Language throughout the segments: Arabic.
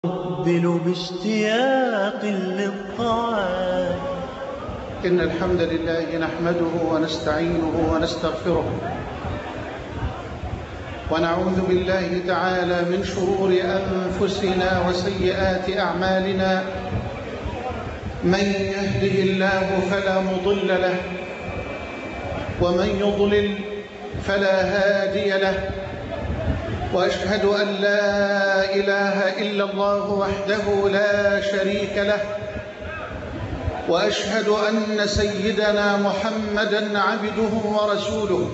أقبل باشتياق للطاعات. إن الحمد لله نحمده ونستعينه ونستغفره، ونعوذ بالله تعالى من شرور أنفسنا وسيئات أعمالنا. من يهده الله فلا مضل له، ومن يضلل فلا هادي له، وأشهد أن لا إله إلا الله وحده لا شريك له، وأشهد أن سيدنا محمدًا عبده ورسوله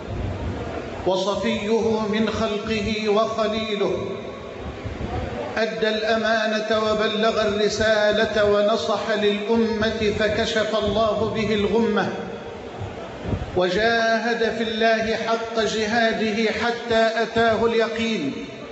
وصفيه من خلقه وخليله، أدى الأمانة وبلغ الرسالة ونصح للأمة فكشف الله به الغمة، وجاهد في الله حق جهاده حتى أتاه اليقين.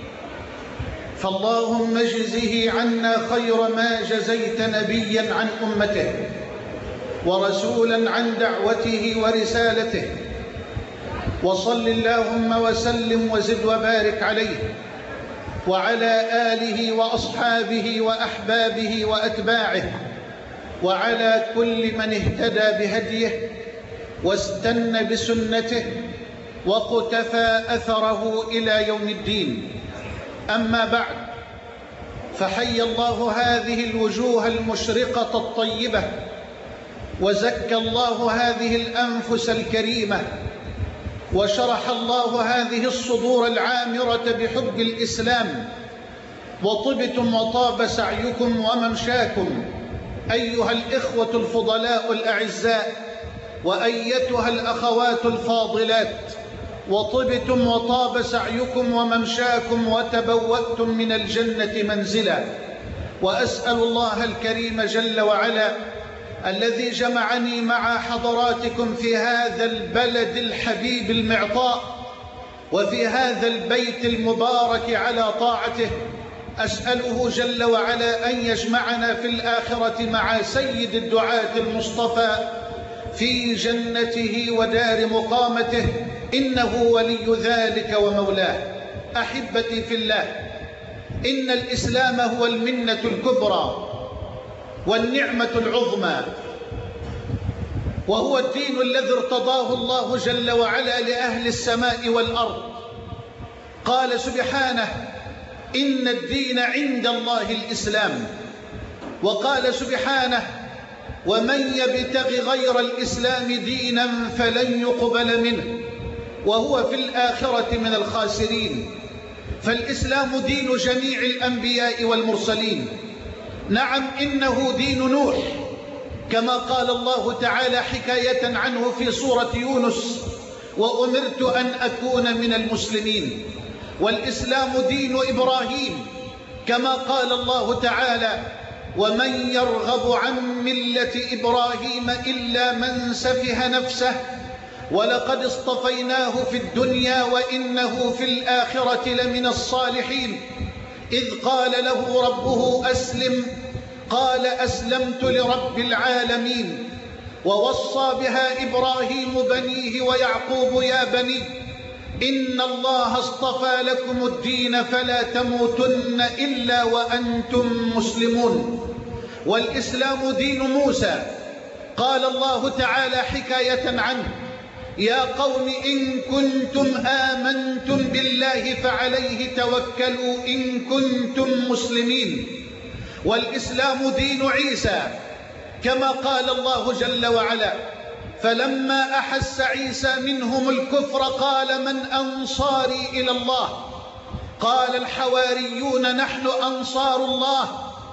فاللهم اجزه عنا خير ما جزيت نبيا عن أمته ورسولا عن دعوته ورسالته، وصل اللهم وسلم وزد وبارك عليه وعلى آله وأصحابه وأحبابه وأتباعه، وعلى كل من اهتدى بهديه واستنى بسنته وقتفى أثره إلى يوم الدين. أما بعد، فحي الله هذه الوجوه المشرقة الطيبة، وزكى الله هذه الأنفس الكريمة، وشرح الله هذه الصدور العامرة بحب الإسلام، وطبتم وطاب سعيكم وممشاكم أيها الإخوة الفضلاء الأعزاء، وأيتها الأخوات الفاضلات، وطبتم وطاب سعيكم وممشاكم وتبوأتم من الجنة منزلا. وأسأل الله الكريم جل وعلا الذي جمعني مع حضراتكم في هذا البلد الحبيب المعطاء وفي هذا البيت المبارك على طاعته، أسأله جل وعلا أن يجمعنا في الآخرة مع سيد الدعاة المصطفى في جنته ودار مقامته، إنه ولي ذلك ومولاه. أحبتي في الله، إن الإسلام هو المنة الكبرى والنعمة العظمى، وهو الدين الذي ارتضاه الله جل وعلا لأهل السماء والأرض. قال سبحانه: إن الدين عند الله الإسلام. وقال سبحانه: ومن يبتغ غير الإسلام دينا فلن يقبل منه وهو في الآخرة من الخاسرين. فالإسلام دين جميع الأنبياء والمرسلين. نعم، إنه دين نوح، كما قال الله تعالى حكاية عنه في سورة يونس: وأمرت أن أكون من المسلمين. والإسلام دين إبراهيم، كما قال الله تعالى: ومن يرغب عن ملة إبراهيم إلا من سفه نفسه ولقد اصطفيناه في الدنيا وإنه في الآخرة لمن الصالحين. إذ قال له ربه أسلم قال أسلمت لرب العالمين. ووصى بها إبراهيم بنيه ويعقوب: يا بني إن الله اصطفى لكم الدين فلا تموتن إلا وأنتم مسلمون. والإسلام دين موسى، قال الله تعالى حكاية عنه: يا قوم إن كنتم آمنتم بالله فعليه توكلوا إن كنتم مسلمين. والإسلام دين عيسى، كما قال الله جل وعلا: فلما أحس عيسى منهم الكفر قال من أنصاري إلى الله؟ قال الحواريون نحن أنصار الله،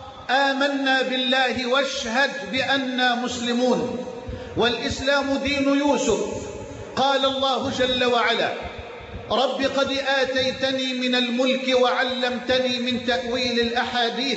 آمنا بالله واشهد بأننا مسلمون. والإسلام دين يوسف، قال الله جل وعلا: رب قد آتيتني من الملك وعلمتني من تأويل الأحاديث،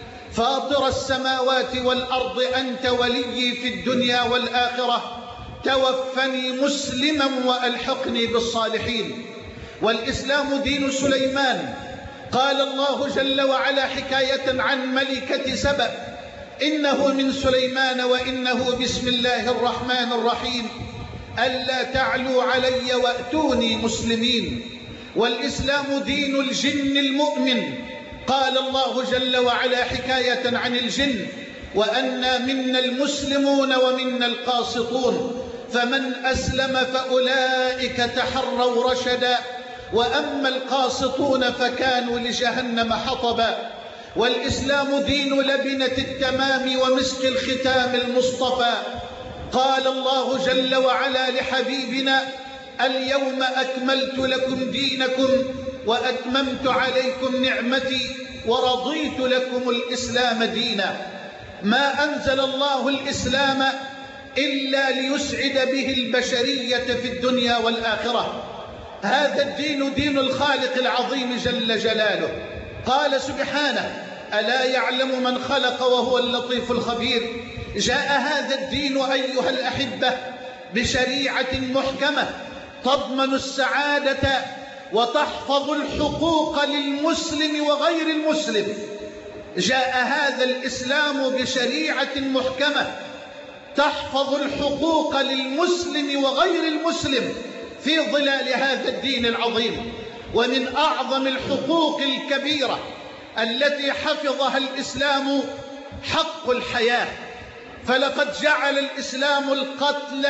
فاطر السماوات والأرض أنت ولي في الدنيا والآخرة، توفني مسلما وألحقني بالصالحين. والإسلام دين سليمان، قال الله جل وعلا حكاية عن ملكة سبأ: إنه من سليمان وإنه بسم الله الرحمن الرحيم، ألا تعلوا علي وأتوني مسلمين. والإسلام دين الجن المؤمن، قال الله جل وعلا حكاية عن الجن: وأنا منا المسلمون ومنا القاسطون فمن أسلم فأولئك تحروا رشدا وأما القاسطون فكانوا لجهنم حطبا. والإسلام دين لبنة التمام ومسك الختام المصطفى. قال الله جل وعلا لحبيبنا: اليوم أكملت لكم دينكم وأتممت عليكم نعمتي ورضيت لكم الإسلام دينا. ما أنزل الله الإسلام إلا ليسعد به البشرية في الدنيا والآخرة. هذا الدين دين الخالق العظيم جل جلاله. قال سبحانه: ألا يعلم من خلق وهو اللطيف الخبير. جاء هذا الدين أيها الأحبة بشريعة محكمة تضمن السعادة وتحفظ الحقوق للمسلم وغير المسلم. جاء هذا الإسلام بشريعة محكمة تحفظ الحقوق للمسلم وغير المسلم في ظلال هذا الدين العظيم. ومن أعظم الحقوق الكبيرة التي حفظها الإسلام حق الحياة، فلقد جعل الإسلام القتل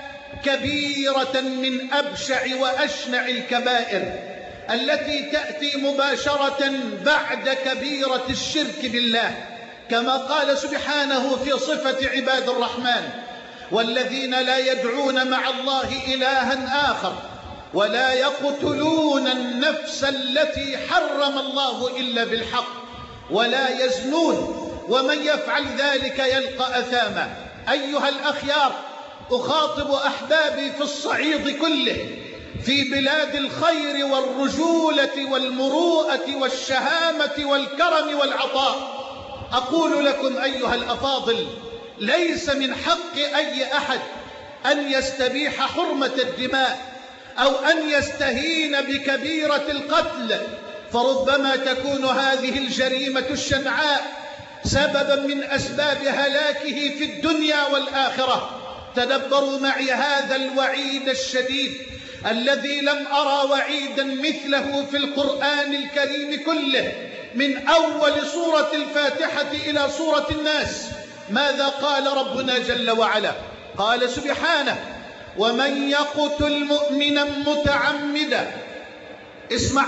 كبيرة من أبشع وأشنع الكبائر التي تأتي مباشرة بعد كبيرة الشرك بالله، كما قال سبحانه في صفة عباد الرحمن: والذين لا يدعون مع الله إلها آخر ولا يقتلون النفس التي حرم الله إلا بالحق ولا يزنون ومن يفعل ذلك يلقى أثاما. أيها الأخيار، أخاطب أحبابي في الصعيد كله، في بلاد الخير والرجولة والمروءة والشهامة والكرم والعطاء. أقول لكم أيها الأفاضل: ليس من حق أي أحد أن يستبيح حرمة الدماء أو أن يستهين بكبيرة القتل، فربما تكون هذه الجريمة الشنعاء سببا من أسباب هلاكه في الدنيا والآخرة. تدبروا معي هذا الوعيد الشديد الذي لم أرى وعيدا مثله في القرآن الكريم كله، من أول سورة الفاتحة إلى سورة الناس. ماذا قال ربنا جل وعلا؟ قال سبحانه: ومن يقتل مؤمنا متعمدا، اسمع،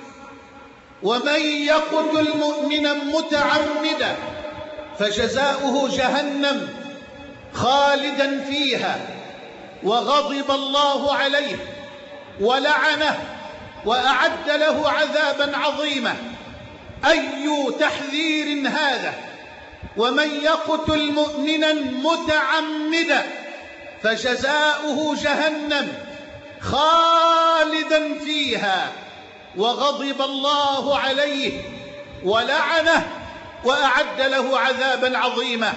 ومن يقتل مؤمنا متعمدا فجزاؤه جهنم خالدا فيها وغضب الله عليه ولعنه وأعد له عذابا عظيما. أي تحذير هذا! ومن يقتل مؤمنا متعمدا فجزاؤه جهنم خالدا فيها وغضب الله عليه ولعنه وأعد له عذابا عظيما.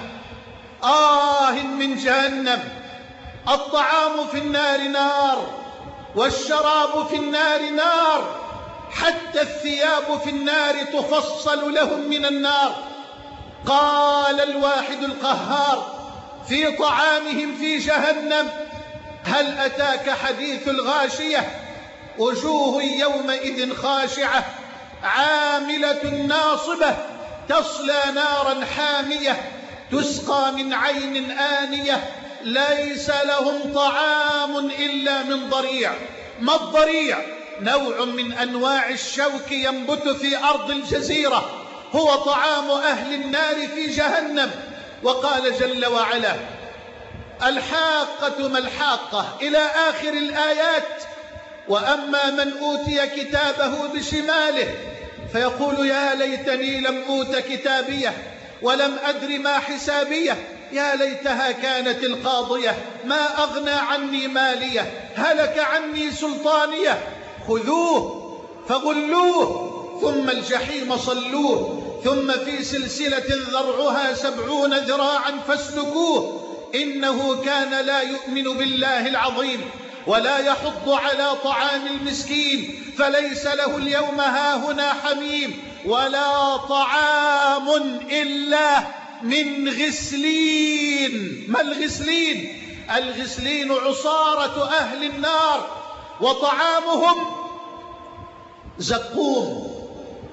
من جهنم! الطعام في النار نار، والشراب في النار نار، حتى الثياب في النار تفصل لهم من النار. قال الواحد القهار في طعامهم في جهنم: هل أتاك حديث الغاشية؟ وجوه يومئذ خاشعة عاملة ناصبة تصلى نارا حامية تسقى من عين آنية ليس لهم طعام إلا من ضريع. ما الضريع؟ نوع من أنواع الشوك ينبت في أرض الجزيرة، هو طعام أهل النار في جهنم. وقال جل وعلا: الحاقة ما الحاقة، إلى آخر الآيات. وأما من أوتي كتابه بشماله فيقول: يا ليتني لم أوت كتابيه ولم أدر ما حسابيه، يا ليتها كانت القاضية ما أغنى عني ماليه، هلك عني سلطانيه، خذوه فغلوه ثم الجحيم صلوه ثم في سلسلة ذرعها 70 ذراعا فاسلكوه إنه كان لا يؤمن بالله العظيم ولا يحض على طعام المسكين فليس له اليوم هاهنا حميم ولا طعام إلا من غسلين. ما الغسلين؟ الغسلين عصارة أهل النار، وطعامهم زقوم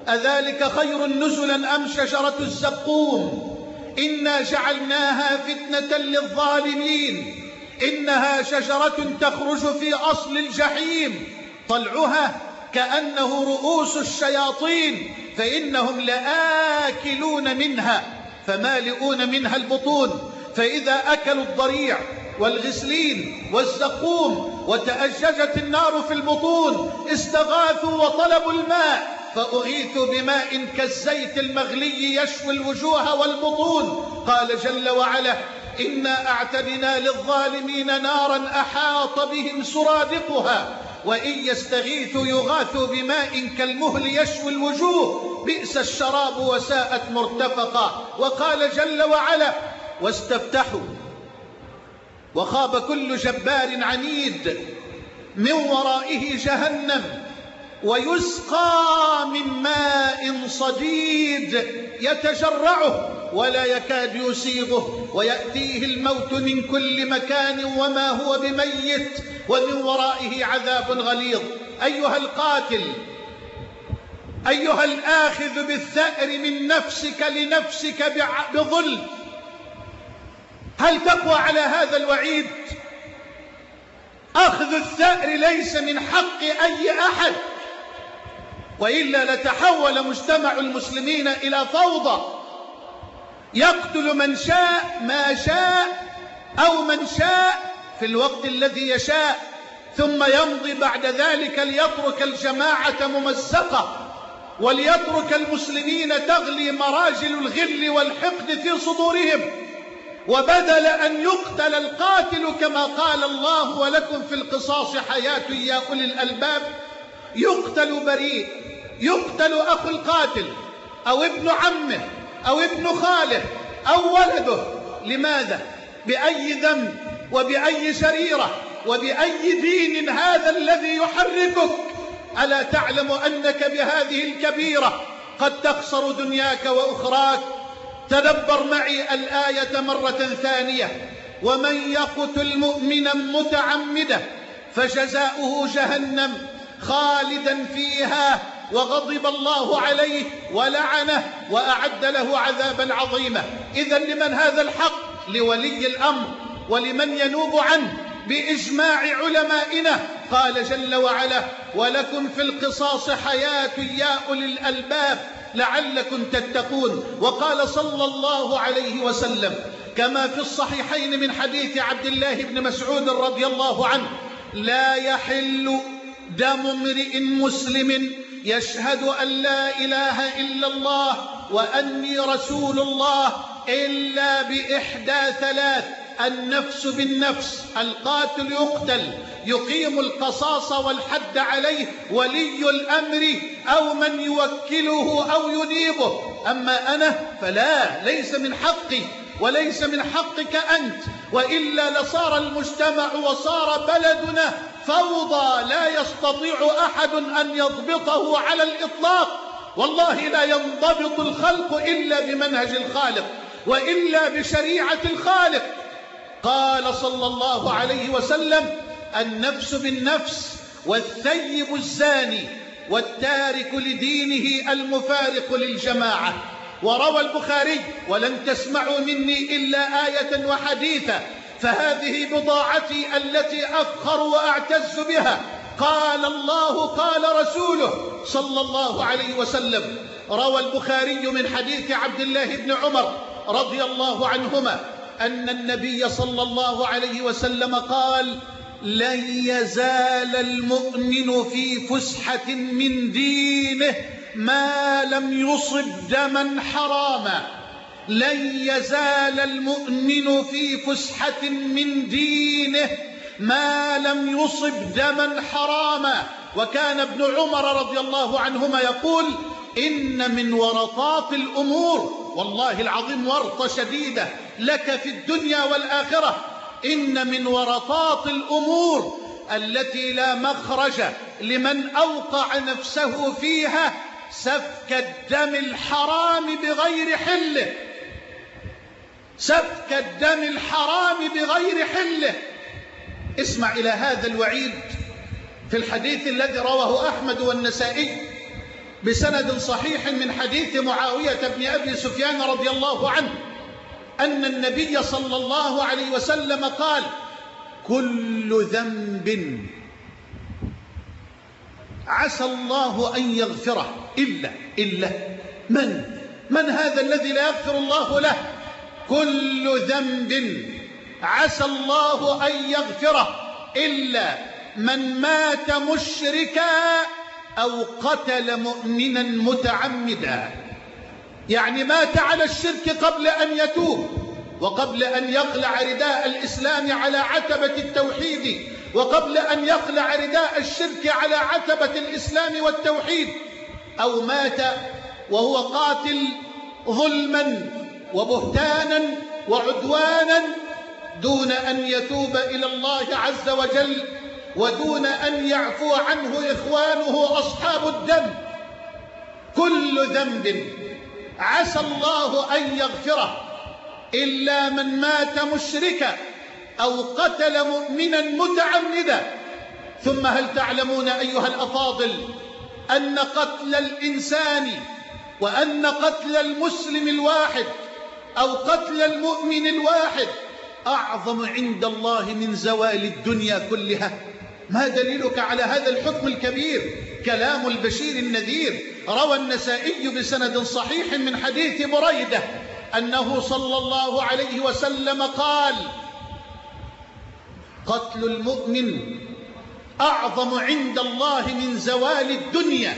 أذلك خير نزلا أم شجرة الزقوم إنا جعلناها فتنة للظالمين إنها شجرة تخرج في أصل الجحيم طلعها كأنه رؤوس الشياطين فإنهم لآكلون منها فمالئون منها البطون فإذا أكلوا الضريع والغسلين والزقوم وتأججت النار في البطون استغاثوا وطلبوا الماء فأغيثوا بماء كالزيت المغلي يشوي الوجوه والبطون. قال جل وعلا إنا أعتدنا للظالمين نارا أحاط بهم سرادقها وإن يستغيثوا يغاثوا بماء كالمهل يشوي الوجوه بئس الشراب وساءت مرتفقا. وقال جل وعلا واستفتحوا وخاب كل جبار عنيد من ورائه جهنم ويسقى من ماء صديد يتجرعه ولا يكاد يسيغه ويأتيه الموت من كل مكان وما هو بميت ومن ورائه عذاب غليظ. أيها القاتل أيها الآخذ بالثأر من نفسك لنفسك بظلم هل تقوى على هذا الوعيد؟ أخذ الثأر ليس من حق أي أحد وإلا لتحول مجتمع المسلمين إلى فوضى يقتل من شاء ما شاء أو من شاء في الوقت الذي يشاء ثم يمضي بعد ذلك ليترك الجماعة ممزقة وليترك المسلمين تغلي مراجل الغل والحقد في صدورهم وبدل أن يقتل القاتل كما قال الله ولكم في القصاص حياة يا أولي الألباب يقتل بريء يقتل أخو القاتل أو ابن عمه أو ابن خاله أو ولده. لماذا؟ بأي ذنب وبأي شريرة وبأي دين هذا الذي يحركك؟ ألا تعلم أنك بهذه الكبيرة قد تخسر دنياك وأخراك؟ تدبر معي الآية مرة ثانية ومن يقتل مؤمنا متعمدا فجزاؤه جهنم خالدا فيها وغضب الله عليه ولعنه وأعد له عذابا عظيما. إذن لمن هذا الحق؟ لولي الأمر ولمن ينوب عنه بإجماع علمائنا. قال جل وعلا ولكم في القصاص حياة يا أولي الألباب لعلكم تتقون. وقال صلى الله عليه وسلم كما في الصحيحين من حديث عبد الله بن مسعود رضي الله عنه لا يحل دم امرئ مسلم يشهد أن لا إله إلا الله وأني رسول الله إلا بإحدى ثلاث: النفس بالنفس، القاتل يقتل، يقيم القصاص والحد عليه ولي الأمر أو من يوكله أو ينيبه. أما أنا فلا، ليس من حقي وليس من حقك أنت، وإلا لصار المجتمع وصار بلدنا فوضى لا يستطيع أحد أن يضبطه على الإطلاق. والله لا ينضبط الخلق إلا بمنهج الخالق وإلا بشريعة الخالق. قال صلى الله عليه وسلم النفس بالنفس والثيب الزاني والتارك لدينه المفارق للجماعة. وروى البخاري ولن تسمعوا مني إلا آية وحديثا فهذه بضاعتي التي أفخر وأعتز بها. قال الله قال رسوله صلى الله عليه وسلم. روى البخاري من حديث عبد الله بن عمر رضي الله عنهما أن النبي صلى الله عليه وسلم قال لن يزال المؤمن في فسحة من دينه ما لم يصب دما حراما. لن يزال المؤمن في فسحة من دينه ما لم يصب دما حراما. وكان ابن عمر رضي الله عنهما يقول إن من ورطات الأمور، والله العظيم ورطة شديدة لك في الدنيا والآخرة، إن من ورطات الأمور التي لا مخرج لمن أوقع نفسه فيها سفك الدم الحرام بغير حله. سفك الدم الحرام بغير حله. اسمع إلى هذا الوعيد في الحديث الذي رواه أحمد والنسائي بسند صحيح من حديث معاوية بن أبي سفيان رضي الله عنه أن النبي صلى الله عليه وسلم قال: كل ذنب عسى الله أن يغفره إلا من هذا الذي لا يغفر الله له؟ كل ذنب عسى الله أن يغفره إلا من مات مشركا أو قتل مؤمنا متعمدا. يعني مات على الشرك قبل أن يتوب، وقبل أن يقلع رداء الإسلام على عتبة التوحيد، وقبل أن يقلع رداء الشرك على عتبة الإسلام والتوحيد، أو مات وهو قاتل ظلما وبهتانا وعدوانا دون أن يتوب إلى الله عز وجل، ودون أن يعفو عنه إخوانه أصحاب الدم. كل ذنب عسى الله أن يغفره إلا من مات مشركا أو قتل مؤمنا متعمدا. ثم هل تعلمون أيها الأفاضل أن قتل الإنسان وأن قتل المسلم الواحد أو قتل المؤمن الواحد أعظم عند الله من زوال الدنيا كلها؟ ما دليلك على هذا الحكم الكبير؟ كلام البشير النذير. روى النسائي بسند صحيح من حديث بريدة أنه صلى الله عليه وسلم قال: قتل المؤمن أعظم عند الله من زوال الدنيا.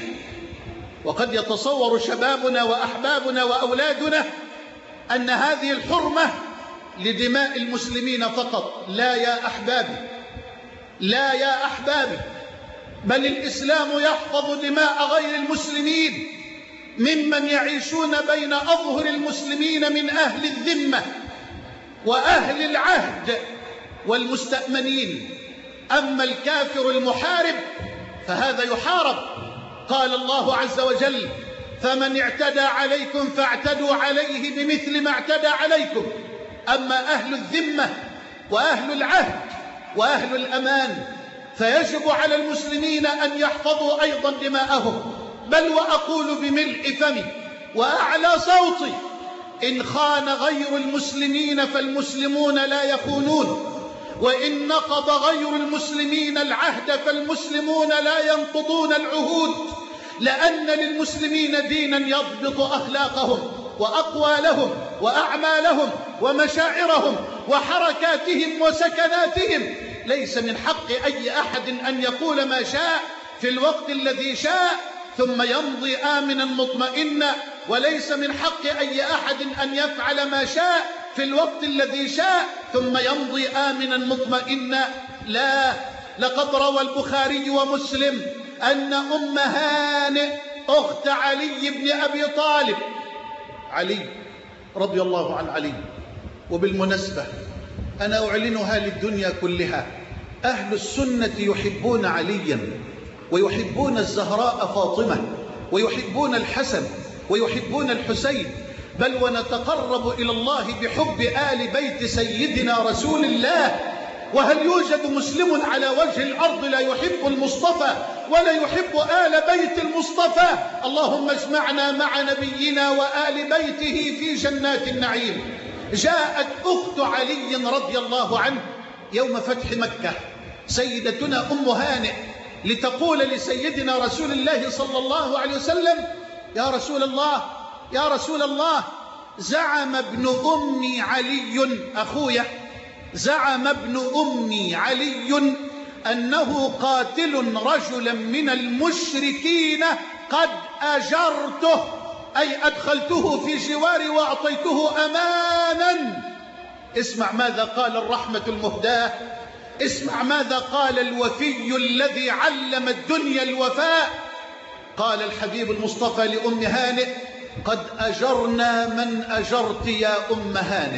وقد يتصور شبابنا وأحبابنا وأولادنا أن هذه الحرمة لدماء المسلمين فقط. لا يا أحبابي، لا يا أحبابي، بل الإسلام يحفظ دماء غير المسلمين ممن يعيشون بين أظهر المسلمين من أهل الذمة وأهل العهد والمستأمنين. أما الكافر المحارب فهذا يحارب. قال الله عز وجل: فمن اعتدى عليكم فاعتدوا عليه بمثل ما اعتدى عليكم. أما أهل الذمة وأهل العهد وأهل الأمان فيجب على المسلمين أن يحفظوا أيضا دماءهم. بل وأقول بملء فمي وأعلى صوتي: إن خان غير المسلمين فالمسلمون لا يخونون، وإن نقض غير المسلمين العهد فالمسلمون لا ينقضون العهود. لأن للمسلمين دينا يضبط أخلاقهم وأقوالهم وأعمالهم ومشاعرهم وحركاتهم وسكناتهم. ليس من حق أي أحد أن يقول ما شاء في الوقت الذي شاء ثم يمضي آمنا مطمئنا، وليس من حق أي أحد أن يفعل ما شاء في الوقت الذي شاء ثم يمضي آمنا مطمئنا. لا، لقد روى البخاري ومسلم أن أم هانئ أخت علي بن أبي طالب، علي رضي الله عن علي، وبالمناسبة أنا أعلنها للدنيا كلها: أهل السنة يحبون عليا ويحبون الزهراء فاطمة ويحبون الحسن ويحبون الحسين، بل ونتقرب إلى الله بحب آل بيت سيدنا رسول الله. وهل يوجد مسلم على وجه الأرض لا يحب المصطفى ولا يحب آل بيت المصطفى؟ اللهم اجمعنا مع نبينا وآل بيته في جنات النعيم. جاءت أخت علي رضي الله عنه يوم فتح مكة سيدتنا أم هانئ لتقول لسيدنا رسول الله صلى الله عليه وسلم: يا رسول الله، يا رسول الله، زعم ابن أمي علي، أخويا، زعم ابن أمي علي أنه قاتل رجلا من المشركين قد أجرته، أي أدخلته في جواري وأعطيته أمانا. اسمع ماذا قال الرحمة المهداة، اسمع ماذا قال الوفي الذي علم الدنيا الوفاء. قال الحبيب المصطفى لأم هانئ: قد أجرنا من أجرت يا أم هانئ،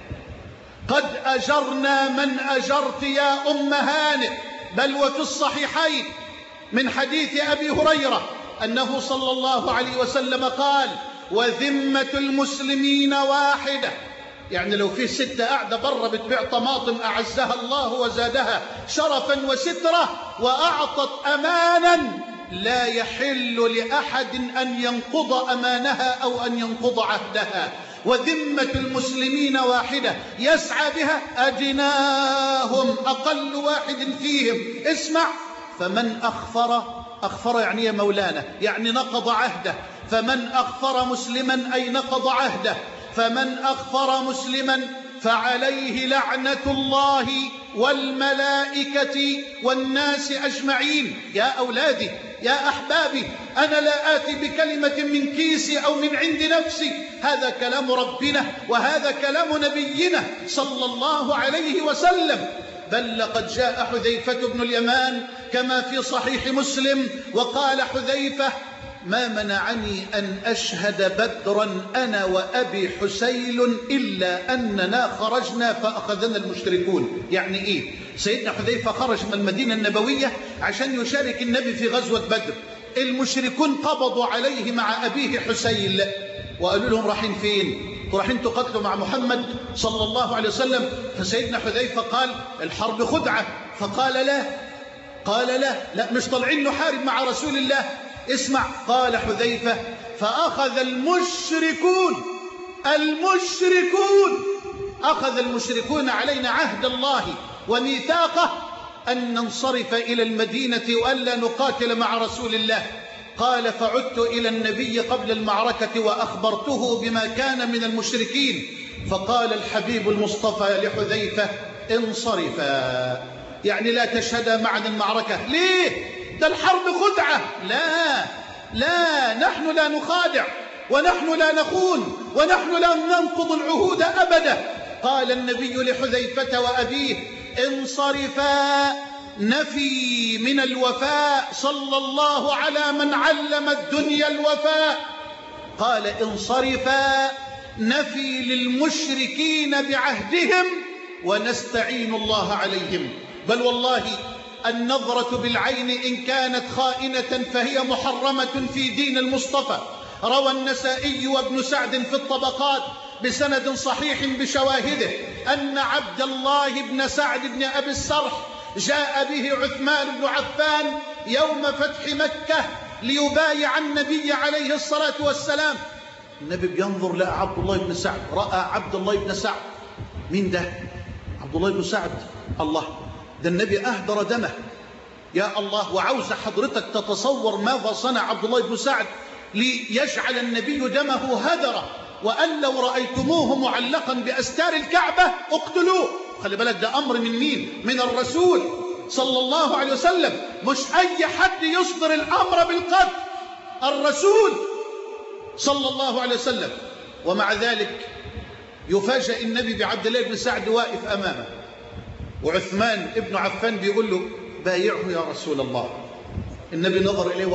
قد أجرنا من أجرت يا أم هانئ. بل وفي الصحيحين من حديث أبي هريرة أنه صلى الله عليه وسلم قال: وذمة المسلمين واحدة. يعني لو في ستة قاعدة برا بتبيع طماطم أعزها الله وزادها شرفا وسترة وأعطت أمانا لا يحل لأحد أن ينقض أمانها أو أن ينقض عهدها، وذمة المسلمين واحدة يسعى بها أدناهم، أقل واحد فيهم. اسمع، فمن أخفر يعني يا مولانا يعني نقض عهده، فمن أخفر مسلما أي نقض عهده، فمن أخفر مسلما فعليه لعنة الله والملائكة والناس أجمعين. يا أولادي يا أحبابي، أنا لا آتي بكلمة من كيسي أو من عند نفسي، هذا كلام ربنا وهذا كلام نبينا صلى الله عليه وسلم. بل لقد جاء حذيفة بن اليمان كما في صحيح مسلم، وقال حذيفة: ما منعني أن أشهد بدرا أنا وأبي حسيل إلا أننا خرجنا فأخذنا المشركون. يعني إيه؟ سيدنا حذيفة خرج من المدينة النبوية عشان يشارك النبي في غزوة بدر، المشركون قبضوا عليه مع أبيه حسيل وقالوا لهم: رايحين فين؟ رايحين تقاتلوا مع محمد صلى الله عليه وسلم. فسيدنا حذيفة قال: الحرب خدعة. فقال: لا مش طالعين نحارب مع رسول الله. اسمع، قال حذيفة: فأخذ المشركون علينا عهد الله وميثاقه أن ننصرف إلى المدينة وألا نقاتل مع رسول الله. قال: فعدت إلى النبي قبل المعركة وأخبرته بما كان من المشركين، فقال الحبيب المصطفى لحذيفة: انصرفا، يعني لا تشهدا معنا المعركة. ليه؟ ده الحرب خدعة. لا نحن لا نخادع ونحن لا نخون ونحن لا ننقض العهود أبدا. قال النبي لحذيفة وأبيه: انصرفا، نفي من الوفاء، صلى الله على من علم الدنيا الوفاء. قال: انصرفا، نفي للمشركين بعهدهم ونستعين الله عليهم. بل والله النظرة بالعين إن كانت خائنة فهي محرمة في دين المصطفى. روى النسائي وابن سعد في الطبقات بسند صحيح بشواهده أن عبد الله بن سعد بن أبي السرح جاء به عثمان بن عفان يوم فتح مكة ليبايع النبي عليه الصلاة والسلام. النبي بينظر لقى عبد الله بن سعد، رأى عبد الله بن سعد. مين ده؟ عبد الله بن سعد. الله، ده النبي أهدر دمه. يا الله، وعاوز حضرتك تتصور ماذا صنع عبد الله بن سعد ليجعل النبي دمه هدرا، وأن لو رأيتموه معلقا بأستار الكعبة اقتلوه. خلي بالك، ده أمر من مين؟ من الرسول صلى الله عليه وسلم، مش أي حد يصدر الأمر بالقتل، الرسول صلى الله عليه وسلم. ومع ذلك يفاجأ النبي بعبد الله بن سعد واقف أمامه، وعثمان ابن عفان بيقول له: بايعه يا رسول الله. النبي نظر إليه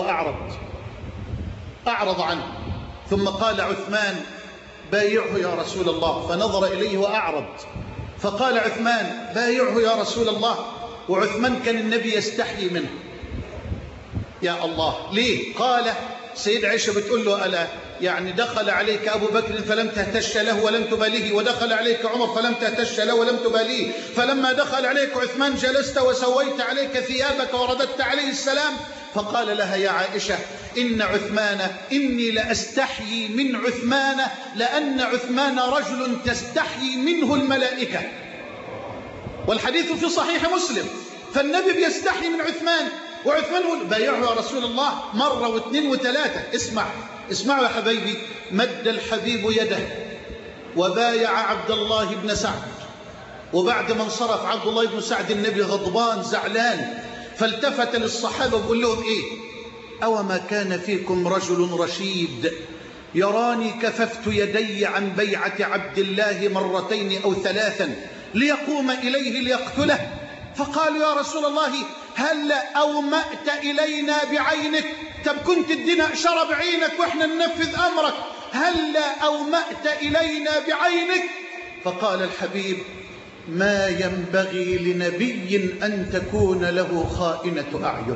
وأعرض عنه، ثم قال عثمان: بايعه يا رسول الله. فنظر إليه وأعرض، فقال عثمان: بايعه يا رسول الله. وعثمان كان النبي يستحيي منه. يا الله، ليه؟ قال سيد عائشة بتقول له: ألا يعني دخل عليك أبو بكر فلم تهتش له ولم تباليه، ودخل عليك عمر فلم تهتش له ولم تباليه، فلما دخل عليك عثمان جلست وسويت عليك ثيابك ورددت عليه السلام. فقال لها: يا عائشة، إن عثمان، إني لأستحيي من عثمان، لأن عثمان رجل تستحيي منه الملائكة. والحديث في صحيح مسلم. فالنبي بيستحيي من عثمان، وعثمان يقول: بايعه يا رسول الله مرة واثنين وثلاثة. اسمعوا يا حبيبي، مد الحبيب يده وبايع عبد الله بن سعد. وبعد ما انصرف عبد الله بن سعد النبي غضبان زعلان، فالتفت للصحابة وقال لهم: إيه؟ أوما كان فيكم رجل رشيد يراني كففت يدي عن بيعة عبد الله مرتين أو ثلاثا ليقوم إليه ليقتله؟ فقالوا: يا رسول الله، هل أومأت إلينا بعينك؟ طب كنت ادينا إشارة بعينك وإحنا ننفذ أمرك، هل أومأت إلينا بعينك؟ فقال الحبيب: ما ينبغي لنبي أن تكون له خائنة أعين.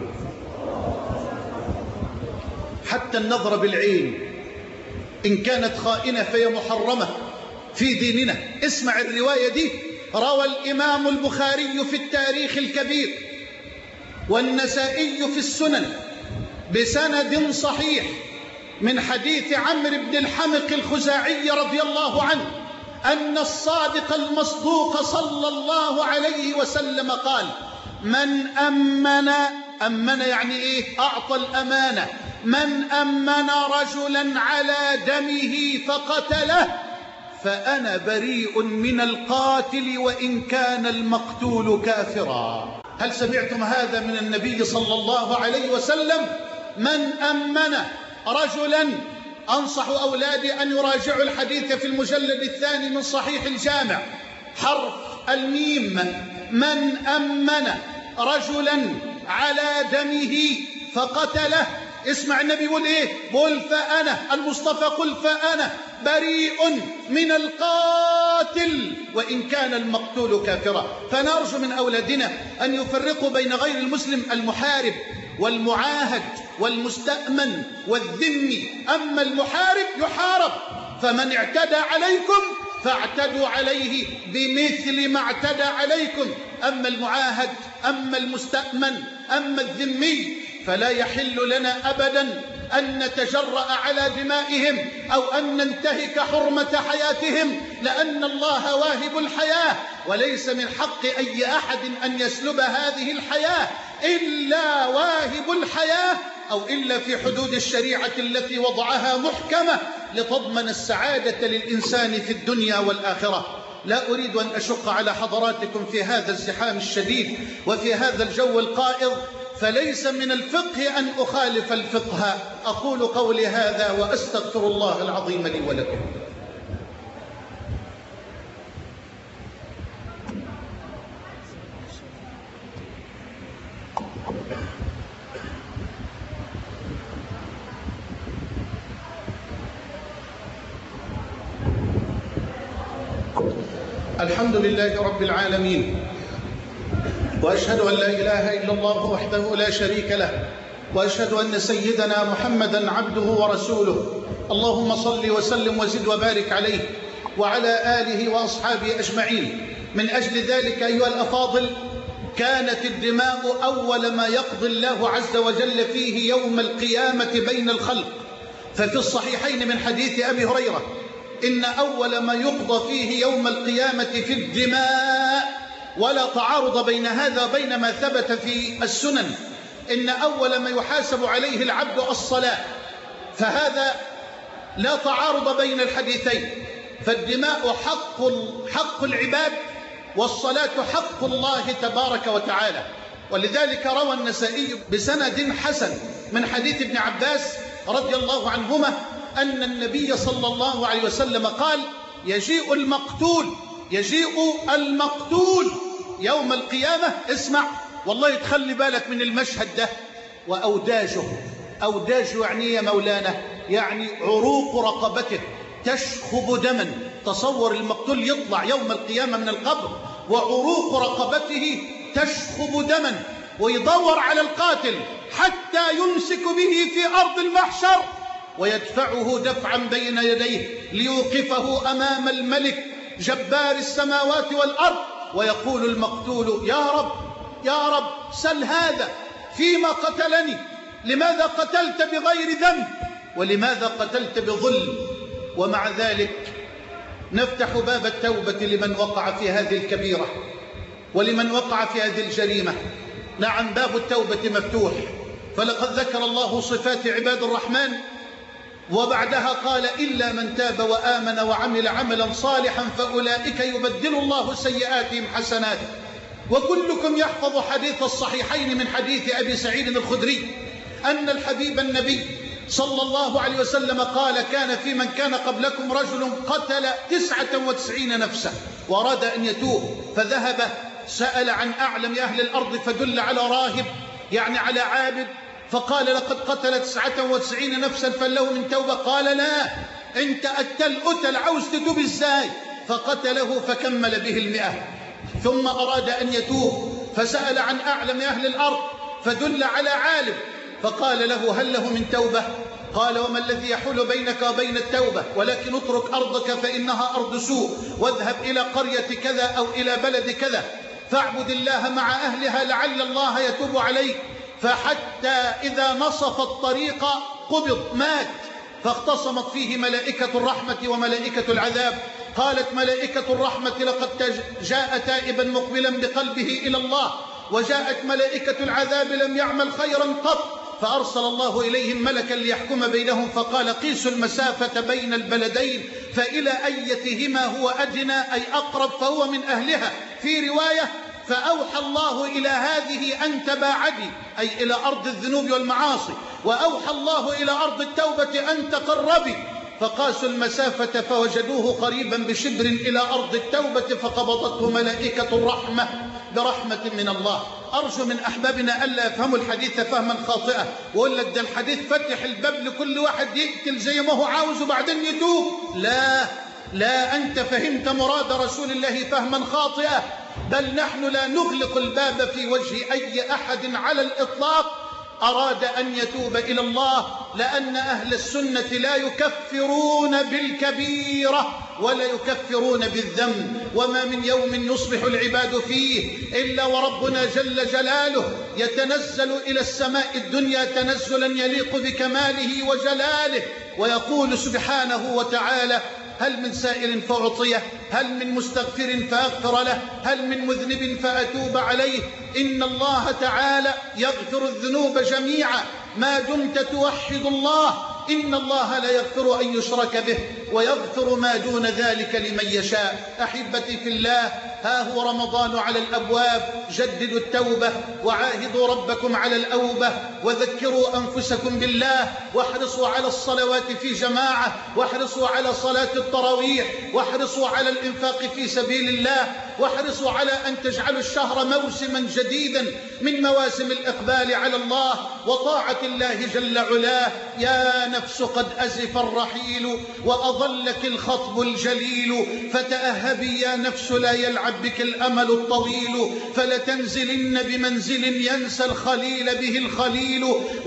حتى النظر بالعين إن كانت خائنة فهي محرمة في ديننا. اسمع الرواية دي، روى الإمام البخاري في التاريخ الكبير والنسائي في السنن بسند صحيح من حديث عمرو بن الحمق الخزاعي رضي الله عنه أن الصادق المصدوق صلى الله عليه وسلم قال: من أمن يعني إيه؟ أعطى الأمانة. من أمن رجلا على دمه فقتله فأنا بريء من القاتل وإن كان المقتول كافرا. هل سمعتم هذا من النبي صلى الله عليه وسلم؟ من أمن رجلا. أنصح أولادي أن يراجعوا الحديث في المجلد الثاني من صحيح الجامع، حرف الميم. من أمن رجلا على دمه فقتله. اسمع النبي يقول ايه؟ قل فأنا المصطفى، قل فأنا بريء من القاتل وإن كان المقتول كافرا. فنرجو من أولادنا أن يفرقوا بين غير المسلم المحارب والمعاهد والمستأمن والذمي. أما المحارب يحارب، فمن اعتدى عليكم فاعتدوا عليه بمثل ما اعتدى عليكم. أما المعاهد، أما المستأمن، أما الذمي، فلا يحل لنا أبدا أن نتجرأ على دمائهم أو أن ننتهك حرمة حياتهم، لأن الله واهب الحياة، وليس من حق أي أحد أن يسلب هذه الحياة إلا واهب الحياة، أو إلا في حدود الشريعة التي وضعها محكمة لتضمن السعادة للإنسان في الدنيا والآخرة. لا أريد أن أشق على حضراتكم في هذا الزحام الشديد وفي هذا الجو القائض، فليس من الفقه أن أخالف الفقه. أقول قولي هذا وأستغفر الله العظيم لي ولكم. الحمد لله رب العالمين، وأشهد أن لا إله إلا الله وحده لا شريك له، وأشهد أن سيدنا محمدا عبده ورسوله. اللهم صل وسلم وزد وبارك عليه وعلى آله وأصحابه أجمعين. من أجل ذلك أيها الأفاضل، كانت الدماء أول ما يقضي الله عز وجل فيه يوم القيامة بين الخلق. ففي الصحيحين من حديث أبي هريرة: إن أول ما يقضى فيه يوم القيامة في الدماء، ولا تعارض بين هذا وبين ما ثبت في السنن. إن أول ما يحاسب عليه العبد الصلاة، فهذا لا تعارض بين الحديثين. فالدماء حق العباد، والصلاة حق الله تبارك وتعالى. ولذلك روى النسائي بسند حسن من حديث ابن عباس رضي الله عنهما أن النبي صلى الله عليه وسلم قال: يجيء المقتول يوم القيامة. اسمع والله، تخلي بالك من المشهد ده. وأوداجه يعني يا مولانا، يعني عروق رقبته تشخب دما. تصور المقتول يطلع يوم القيامة من القبر وعروق رقبته تشخب دما، ويدور على القاتل حتى يمسك به في أرض المحشر ويدفعه دفعا بين يديه ليوقفه أمام الملك جبار السماوات والأرض، ويقول المقتول: يا رب سل هذا فيما قتلني، لماذا قتلت بغير ذنب، ولماذا قتلت بظلم؟ ومع ذلك نفتح باب التوبة لمن وقع في هذه الكبيرة ولمن وقع في هذه الجريمة. نعم، باب التوبة مفتوح. فلقد ذكر الله صفات عباد الرحمن، وبعدها قال: إلا من تاب وآمن وعمل عملا صالحا فأولئك يبدل الله سيئاتهم حسنات. وكلكم يحفظ حديث الصحيحين من حديث أبي سعيد الخدري أن الحبيب النبي صلى الله عليه وسلم قال: كان في من كان قبلكم رجل قتل 99 نفسا وأراد أن يتوب، فذهب سأل عن أعلم أهل الأرض فدل على راهب، يعني على عابد، فقال: لقد قتل 99 نفسا فله من توبة. قال: لا، انت قتل عاوز تتوب ازاي؟ فقتله فكمل به 100. ثم أراد أن يتوب فسأل عن أعلم أهل الأرض فدل على عالم، فقال له: هل له من توبة؟ قال: وما الذي يحول بينك وبين التوبة؟ ولكن اترك أرضك فإنها أرض سوء، واذهب إلى قرية كذا أو إلى بلد كذا فاعبد الله مع أهلها لعل الله يتوب عليك. فحتى إذا نصف الطريق قبض مات، فاختصمت فيه ملائكة الرحمة وملائكة العذاب. قالت ملائكة الرحمة لقد جاء تائبا مقبلا بقلبه إلى الله، وجاءت ملائكة العذاب لم يعمل خيرا قط، فأرسل الله إليهم ملكا ليحكم بينهم فقال قيسوا المسافة بين البلدين فإلى أيتهما هو أدنى أي أقرب فهو من أهلها. في رواية فأوحى الله إلى هذه أن تباعدي أي إلى أرض الذنوب والمعاصي، وأوحى الله إلى أرض التوبة أن تقربي، فقاسوا المسافة فوجدوه قريبا بشبر إلى أرض التوبة فقبضته ملائكة الرحمة برحمة من الله. أرجو من أحبابنا ألا يفهموا الحديث فهما خاطئا، وأقول لك ده الحديث فتح الباب لكل واحد يقتل زي ما هو عاوز وبعدين يتوب. لا أنت فهمت مراد رسول الله فهما خاطئا، بل نحن لا نغلق الباب في وجه أي أحد على الإطلاق أراد أن يتوب إلى الله، لأن أهل السنة لا يكفرون بالكبيرة ولا يكفرون بالذنب، وما من يوم يصبح العباد فيه إلا وربنا جل جلاله يتنزل إلى السماء الدنيا تنزلا يليق بكماله وجلاله، ويقول سبحانه وتعالى هل من سائل فأعطيه، هل من مستغفر فأغفر له، هل من مذنب فأتوب عليه. إن الله تعالى يغفر الذنوب جميعا ما دمت توحد الله، إن الله لا يغفر أن يشرك به ويغفر ما دون ذلك لمن يشاء. أحبتي في الله، ها هو رمضان على الأبواب، جددوا التوبة وعاهدوا ربكم على الأوبة، وذكروا أنفسكم بالله، واحرصوا على الصلوات في جماعة، واحرصوا على صلاة التراويح، واحرصوا على الإنفاق في سبيل الله، واحرصوا على أن تجعلوا الشهر موسما جديدا من مواسم الإقبال على الله وطاعة الله جل علاه. يا نفس قد أزف الرحيل وأظلك الخطب الجليل، فتأهبي يا نفس لا يلعب بك الأمل الطويل، فلتنزلن بمنزل ينسى الخليل به الخليل،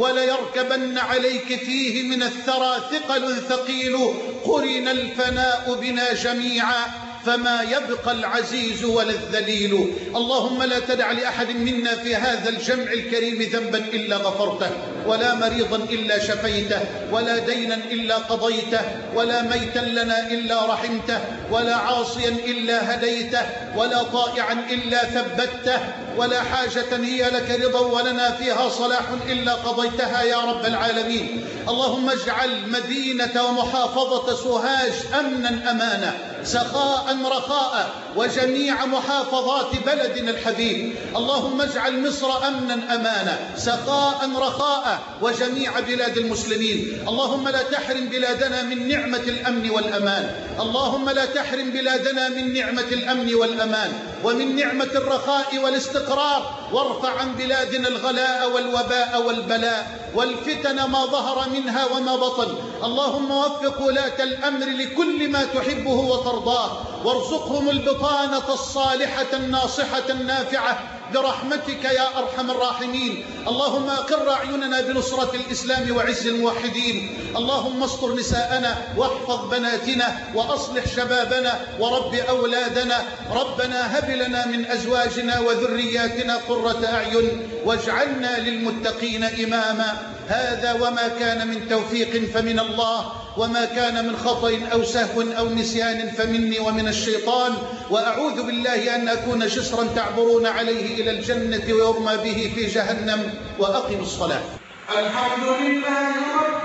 وليركبن عليك فيه من الثرى ثقل ثقيل، قرن الفناء بنا جميعا فما يبقى العزيز ولا الذليل. اللهم لا تدع لأحد منا في هذا الجمع الكريم ذنبا إلا غفرته، ولا مريضا إلا شفيته، ولا دينا إلا قضيته، ولا ميتا لنا إلا رحمته، ولا عاصيا إلا هديته، ولا طائعا إلا ثبته، ولا حاجة هي لك رضا ولنا فيها صلاح إلا قضيتها يا رب العالمين. اللهم اجعل مدينة ومحافظة سوهاج أمنا أمانا سخاء رخاء، وجميع محافظات بلدنا الحبيب. اللهم اجعل مصر أمنا أمانا سخاء رخاء، وجميع بلاد المسلمين. اللهم لا تحرم بلادنا من نعمة الأمن والأمان، اللهم لا تحرم بلادنا من نعمة الأمن والأمان ومن نعمة الرخاء والاستقرار، وارفع عن بلادنا الغلاء والوباء والبلاء والفتن ما ظهر منها وما بطن. اللهم وفق ولاة الأمر لكل ما تحبه وترضاه، وارزقهم البطانة الصالحة الناصحة النافعة برحمتك يا أرحم الراحمين. اللهم أقر أعيننا بنصرة الإسلام وعز الموحدين. اللهم استر نساءنا واحفظ بناتنا وأصلح شبابنا ورب أولادنا. ربنا هب لنا من أزواجنا وذرياتنا قرة أعين واجعلنا للمتقين إماما. هذا وما كان من توفيق فمن الله، وما كان من خطأ أو سهو أو نسيان فمني ومن الشيطان، وأعوذ بالله أن أكون جسرا تعبرون عليه إلى الجنة ويرمى به في جهنم. وأقم الصلاة. الحمد لله رب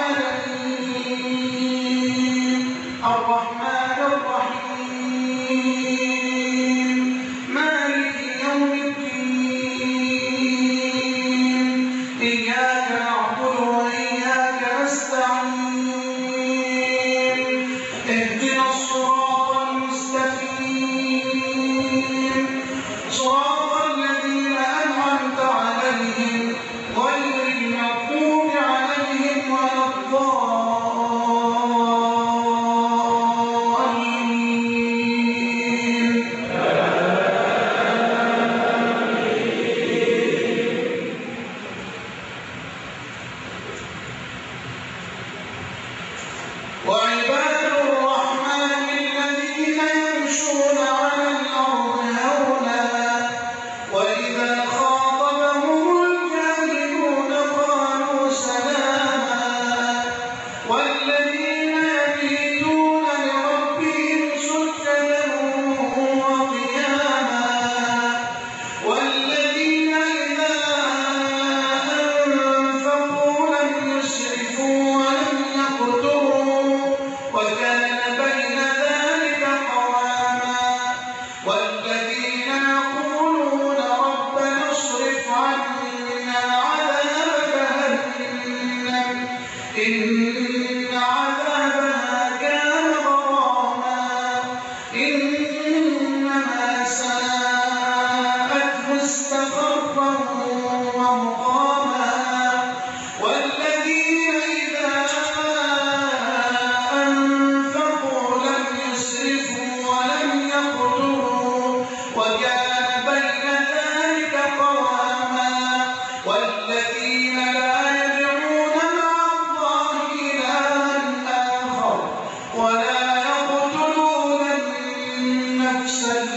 العالمين الرحمن الرحيم مالك يوم الدين إياك نعبد وإياك نستعين اهدنا الصراط المستقيم صراط الذين أنعمت عليهم غير المغضوب عليهم ولا الضالين. وعباد الرحمن الذين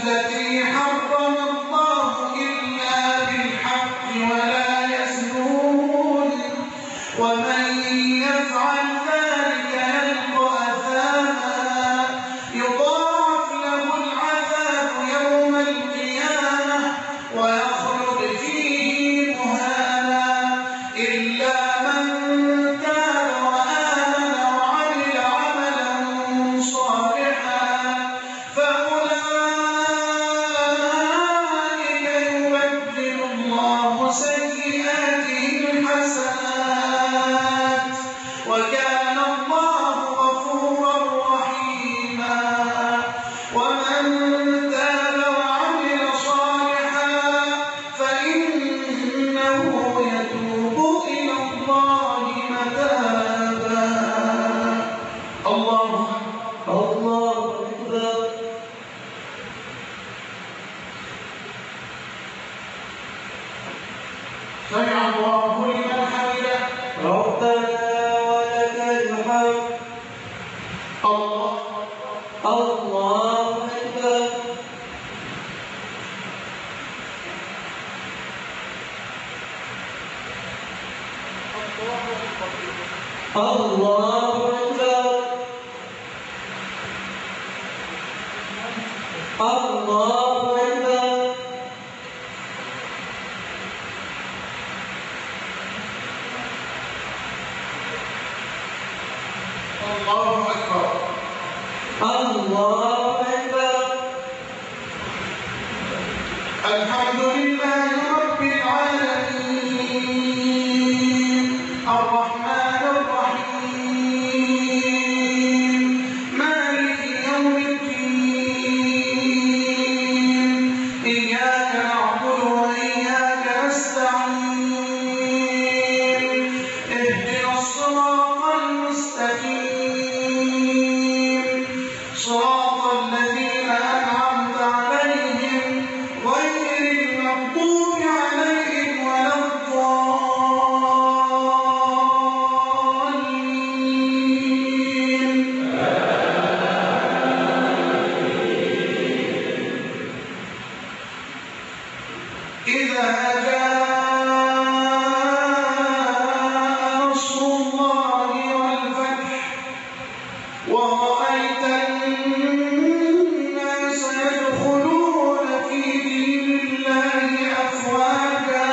التي حرم الله إلا بالحق ولا يزنون ومن يفعل ذلك يلقى أثاما يضاعف له العذاب يوم القيامة ويخلد فيه مهانا إلا من تاب وآمن وعمل عملا صالحا فأولئك يبدل الله سيئاتهم حسنات وكان الله غفورا رحيما ومن تاب وعمل صالحا فإنه يتوب إلى الله متابا الله أكبر سمع الله لمن حمده ربنا ولك الحمد الله أكبر الله أكبر الله أكبر الله أكبر الله أكبر الحمد لله رب العالمين الرحمن الرحيم مالك يوم الدين إياك نعبد وإياك نستعين اهدنا الصراط المستقيم صراط الذين أنعمت عليهم غير المغضوب عليهم ولا الضالين إذا جاء نصر الله والفتح ورأيت الناس يدخلون في دين الله أفواجا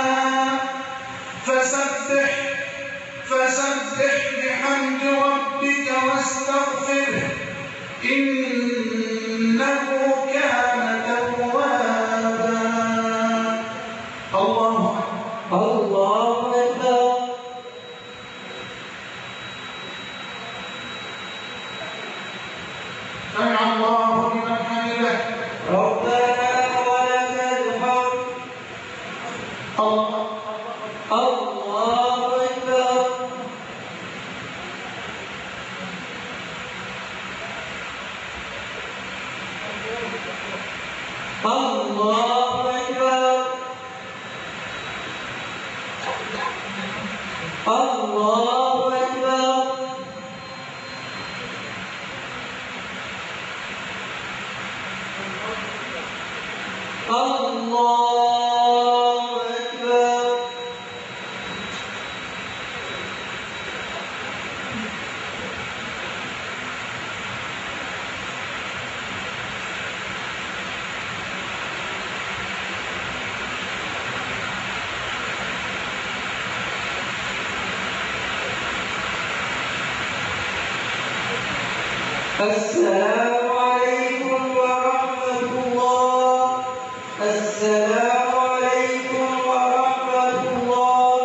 فسبح بحمد ربك واستغفره إنه كان توابا الله أكبر سمع الله لمن حمده ربنا ولك الحمد الله أكبر الله أكبر الله أكبر الله أكبر السلام عليكم ورحمة الله السلام عليكم ورحمة الله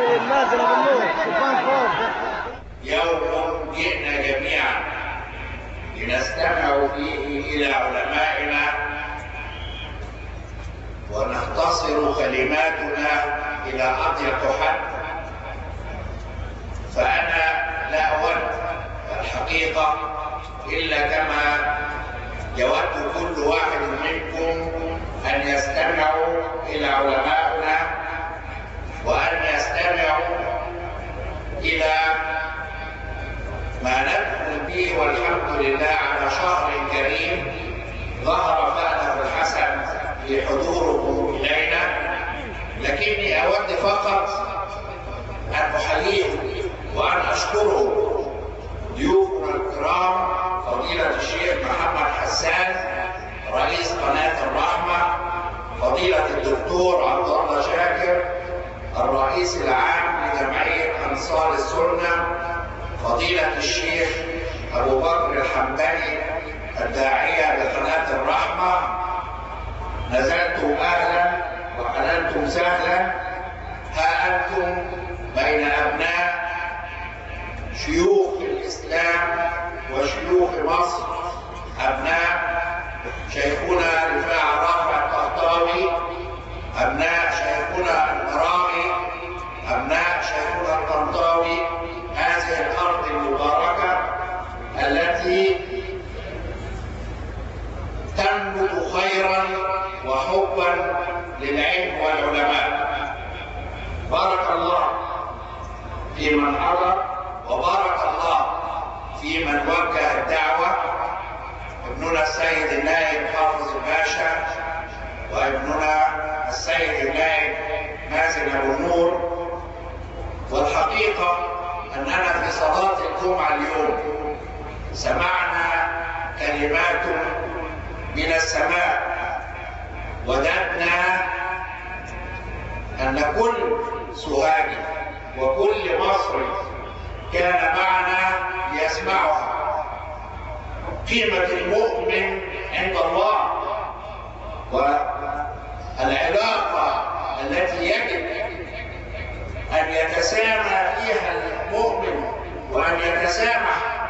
يوم جئنا جميعا لنستمع فيه إلى علمائنا ونختصر كلماتنا إلى أضيق حد، فأنا لا أود الحقيقة إلا كما يود كل واحد منكم أن يستمعوا إلى علمائنا وأن يستمعوا إلى ما ندخل به، والحمد لله على شهر كريم ظهر فأله الحسن في حضوركم إلينا. لكني أود فقط أن أحييكم وأن أشكره ضيوفنا الكرام فضيلة الشيخ محمد حسان رئيس قناة الرحمة، فضيلة الدكتور عبد الله شاكر الرئيس العام لجمعية أنصار السنة، فضيلة الشيخ أبو بكر الحنبلي الداعية لقناة الرحمة. نزلتم أهلا وحللتم سهلا، ها أنتم بين أبناء شيوخ الإسلام وشيوخ مصر، أبناء شيخنا رفاع رافع الطهطاوي، أبناء شيخنا القراغي، أبناء شيخنا الطنطاوي، هذه الأرض المباركة التي تنبت خيرا وحبا للعلم والعلماء. بارك الله في من حضر، وبارك الله في من وجه الدعوة، ابننا السيد النائب حافظ الباشا، وابننا السيد النائب مازن أبو النور. والحقيقة أننا في صلاة الجمعة اليوم سمعنا كلمات من السماء، وددنا أن كل سوهاجي وكل مصري كان معنا ليسمعها. قيمة المؤمن عند الله والعلاقة التي يجب أن يتسامى فيها المؤمن وأن يتسامح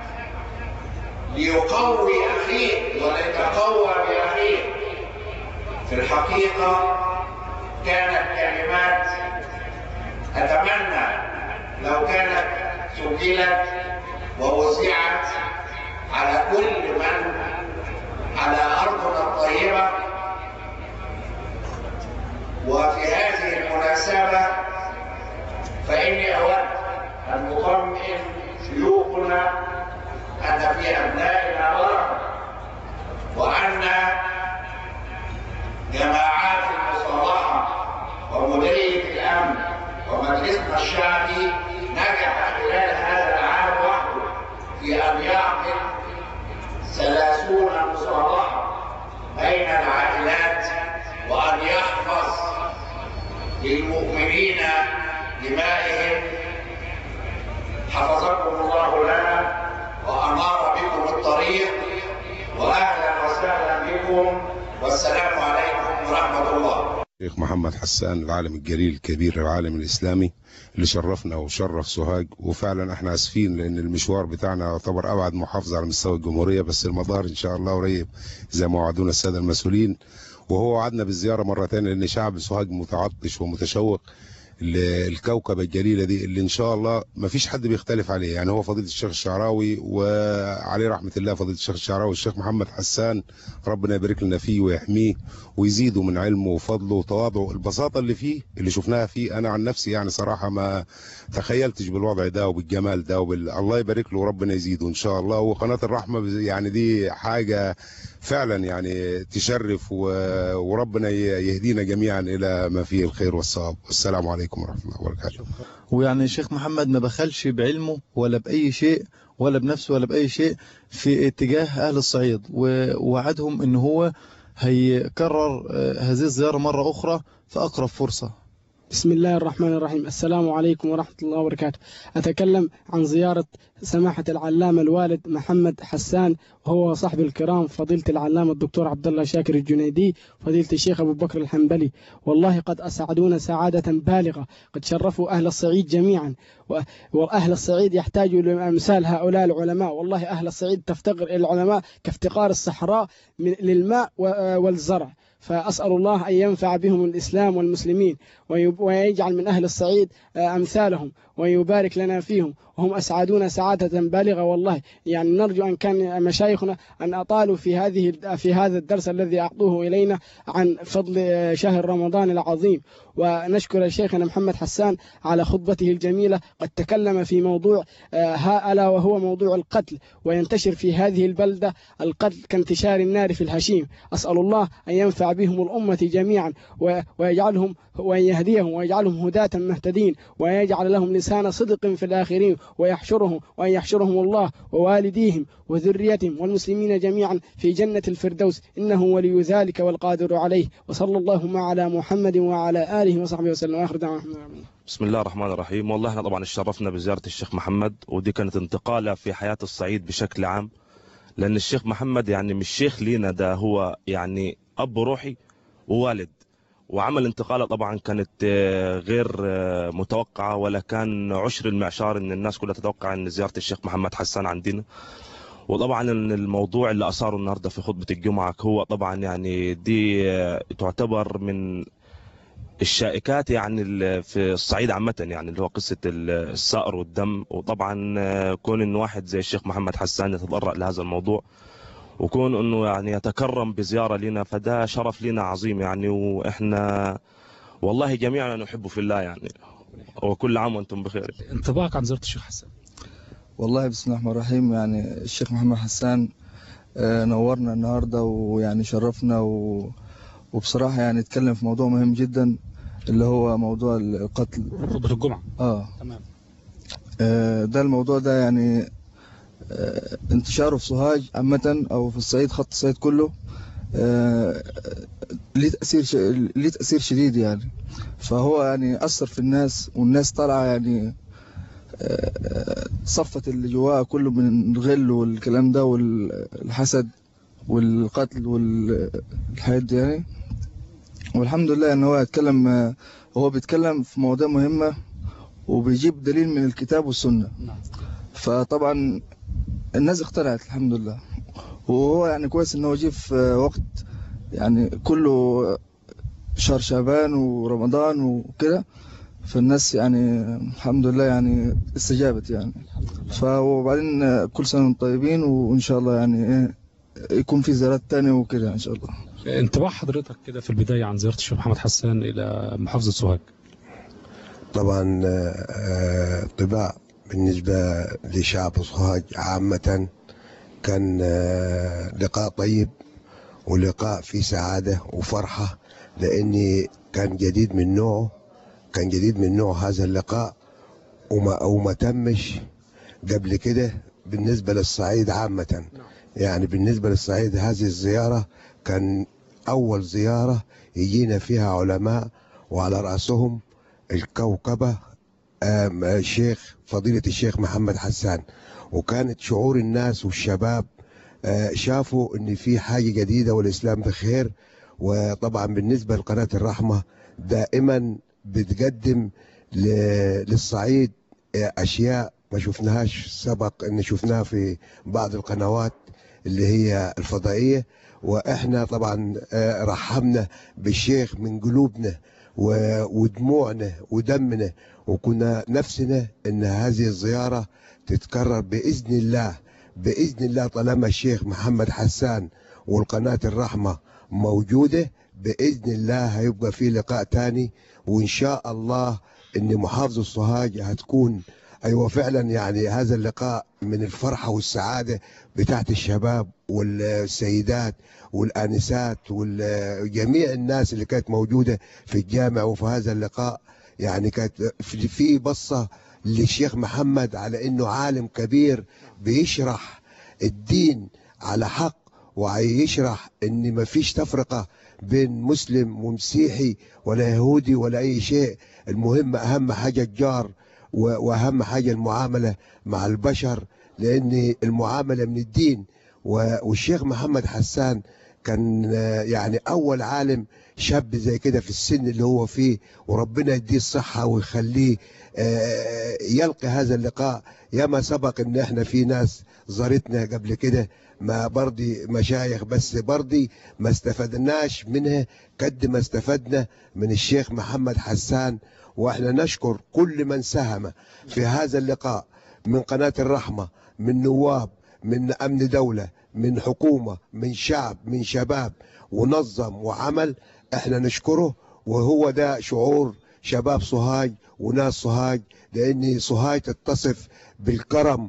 ليقوي أخيه وليتقوى بأخيه. في الحقيقة كانت كلمات أتمنى لو كانت سجلت ووزعت على كل من على أرضنا الطيبة. وفي هذه المناسبة فإني أود أن أطمئن شيوخنا أن في أبنائنا بركة، وأن جماعات المصالحة ومديرية الأمن ومجلسنا الشعبي نجح خلال هذا العام وحده في أن يعقد 30 مصالحة بين العائلات، وأن يحفظ للمؤمنين دمائهم. حفظكم الله لنا وأنار بكم الطريق، وأهلا وسهلا بكم، والسلام عليكم ورحمة الله. الشيخ محمد حسان العالم الجليل الكبير العالم الإسلامي اللي شرفنا وشرف سوهاج، وفعلا احنا اسفين لان المشوار بتاعنا يعتبر ابعد محافظة على مستوى الجمهورية، بس المدار ان شاء الله قريب زي ما وعدونا السادة المسؤولين. وهو وعدنا بالزيارة مرة تانية لان شعب سوهاج متعطش ومتشوق الكوكب الجليلة دي اللي ان شاء الله ما فيش حد بيختلف عليه. يعني هو فضيلة الشيخ الشعراوي وعليه رحمة الله فضيلة الشيخ الشعراوي والشيخ محمد حسان، ربنا يبارك لنا فيه ويحميه ويزيده من علمه وفضله وتواضعه. البساطة اللي فيه اللي شفناها فيه انا عن نفسي يعني صراحة ما تخيلتش بالوضع ده وبالجمال ده الله يبارك له وربنا يزيده ان شاء الله. وقناة الرحمة يعني دي حاجة فعلا يعني تشرف، وربنا يهدينا جميعا الى ما فيه الخير والصواب. والسلام عليكم ورحمة الله وبركاته. ويعني الشيخ محمد ما بخلش بعلمه ولا بأي شيء ولا بنفسه ولا بأي شيء في اتجاه أهل الصعيد، ووعدهم ان هو هيكرر هذه الزيارة مرة أخرى في أقرب فرصة. بسم الله الرحمن الرحيم. السلام عليكم ورحمة الله وبركاته. أتكلم عن زيارة سماحة العلامة الوالد محمد حسان، وهو صاحب الكرام فضيلة العلامة الدكتور عبد الله شاكر الجنيدي، فضيلة الشيخ أبو بكر الحنبلي. والله قد أسعدونا سعادة بالغة، قد شرفوا أهل الصعيد جميعا، وأهل الصعيد يحتاجوا لأمثال هؤلاء العلماء. والله أهل الصعيد تفتقر إلى العلماء كافتقار الصحراء للماء والزرع. فأسأل الله أن ينفع بهم الإسلام والمسلمين، ويجعل من أهل الصعيد أمثالهم، ويبارك لنا فيهم، وهم أسعدونا سعادة بالغة. والله يعني نرجو أن كان مشايخنا أن أطالوا في هذا الدرس الذي أعطوه إلينا عن فضل شهر رمضان العظيم. ونشكر شيخنا محمد حسان على خطبته الجميلة. قد تكلم في موضوع ألا وهو موضوع القتل، وينتشر في هذه البلدة القتل كانتشار النار في الهشيم. أسأل الله أن ينفع بهم الأمة جميعا، ويجعلهم وأن يهديهم ويجعلهم هداة مهتدين، ويجعل لهم لسان صدق في الآخرين، وأن يحشرهم الله ووالديهم وذريتهم والمسلمين جميعا في جنة الفردوس، إنه ولي ذلك والقادر عليه. وصلى اللهم على محمد وعلى آله وصحبه وسلم. وآخر دعوانا الحمد لله. بسم الله الرحمن الرحيم. والله احنا طبعا اتشرفنا بزيارة الشيخ محمد، ودي كانت انتقالة في حياة الصعيد بشكل عام، لأن الشيخ محمد يعني مش شيخ لينا، ده هو يعني أب روحي ووالد. وعمل انتقالة طبعا كانت غير متوقعة، ولا كان عشر المعشار ان الناس كلها تتوقع ان زيارة الشيخ محمد حسان عندنا. وطبعا الموضوع اللي أثاره النهاردة في خطبة الجمعة هو طبعا يعني دي تعتبر من الشائكات يعني في الصعيد عامة، يعني اللي هو قصة الثأر والدم. وطبعا كون انه واحد زي الشيخ محمد حسان يتطرق لهذا الموضوع، وكون انه يعني يتكرم بزيارة لنا، فده شرف لنا عظيم يعني. واحنا والله جميعا نحبه في الله يعني، وكل عام وانتم بخير. انطباعك عن زيارة الشيخ حسان؟ والله بسم الله الرحمن الرحيم، يعني الشيخ محمد حسان نورنا النهارده ويعني شرفنا، وبصراحة يعني اتكلم في موضوع مهم جدا اللي هو موضوع القتل. خطبة الجمعة. تمام. ده الموضوع ده يعني انتشاره في سوهاج عامة أو في الصعيد، خط الصعيد كله ليه تأثير شديد يعني. فهو يعني أثر في الناس، والناس طالعة يعني صفت اللي جواها كله من الغل والكلام ده والحسد والقتل والحاجات دي يعني. والحمد لله ان هو بيتكلم في مواضيع مهمة، وبيجيب دليل من الكتاب والسنة. فطبعا الناس اقتنعت الحمد لله. وهو يعني كويس ان هو جه في وقت يعني كله شهر شعبان ورمضان وكده، فالناس يعني الحمد لله يعني استجابت يعني. وبعدين كل سنة وانتم طيبين، وان شاء الله يعني يكون في زيارات تانية وكده ان شاء الله. انطباع حضرتك كده في البداية عن زيارة الشيخ محمد حسان إلى محافظة سوهاج؟ طبعا طباع بالنسبة لشعب سوهاج عامة كان لقاء طيب، ولقاء فيه سعادة وفرحة، لأني كان جديد من نوعه هذا اللقاء، وما تمش قبل كده بالنسبة للصعيد عامة. يعني بالنسبة للصعيد هذه الزيارة كان أول زيارة يجينا فيها علماء، وعلى رأسهم الكوكبة فضيلة الشيخ محمد حسان. وكانت شعور الناس والشباب شافوا ان في حاجة جديدة والإسلام بخير. وطبعا بالنسبة لقناة الرحمة دائما بتقدم للصعيد أشياء ما شفناهاش سبق ان شفناها في بعض القنوات اللي هي الفضائية. واحنا طبعا رحمنا بالشيخ من قلوبنا ودموعنا ودمنا، وكنا نفسنا ان هذه الزيارة تتكرر بإذن الله طالما الشيخ محمد حسان والقناة الرحمة موجودة. بإذن الله هيبقى في لقاء تاني، وإن شاء الله ان محافظة سوهاج هتكون ايوه فعلا يعني هذا اللقاء من الفرحة والسعادة بتاعت الشباب والسيدات والآنسات وجميع الناس اللي كانت موجودة في الجامع. وفي هذا اللقاء يعني كانت في بصة للشيخ محمد على انه عالم كبير بيشرح الدين على حق، ويشرح ان ما فيش تفرقة بين مسلم ومسيحي ولا يهودي ولا أي شيء. المهم أهم حاجة الجار، وأهم حاجة المعاملة مع البشر، لأن المعاملة من الدين. والشيخ محمد حسان كان يعني أول عالم شاب زي كده في السن اللي هو فيه، وربنا يديه الصحة ويخليه يلقي هذا اللقاء. ياما سبق ان احنا في ناس زارتنا قبل كده، ما برضي مشايخ، بس برضي ما استفدناش منها قد ما استفدنا من الشيخ محمد حسان. واحنا نشكر كل من ساهم في هذا اللقاء، من قناة الرحمة، من نواب، من أمن دولة، من حكومة، من شعب، من شباب، ونظم وعمل. احنا نشكره، وهو ده شعور شباب سوهاج وناس سوهاج، لأن سوهاج تتصف بالكرم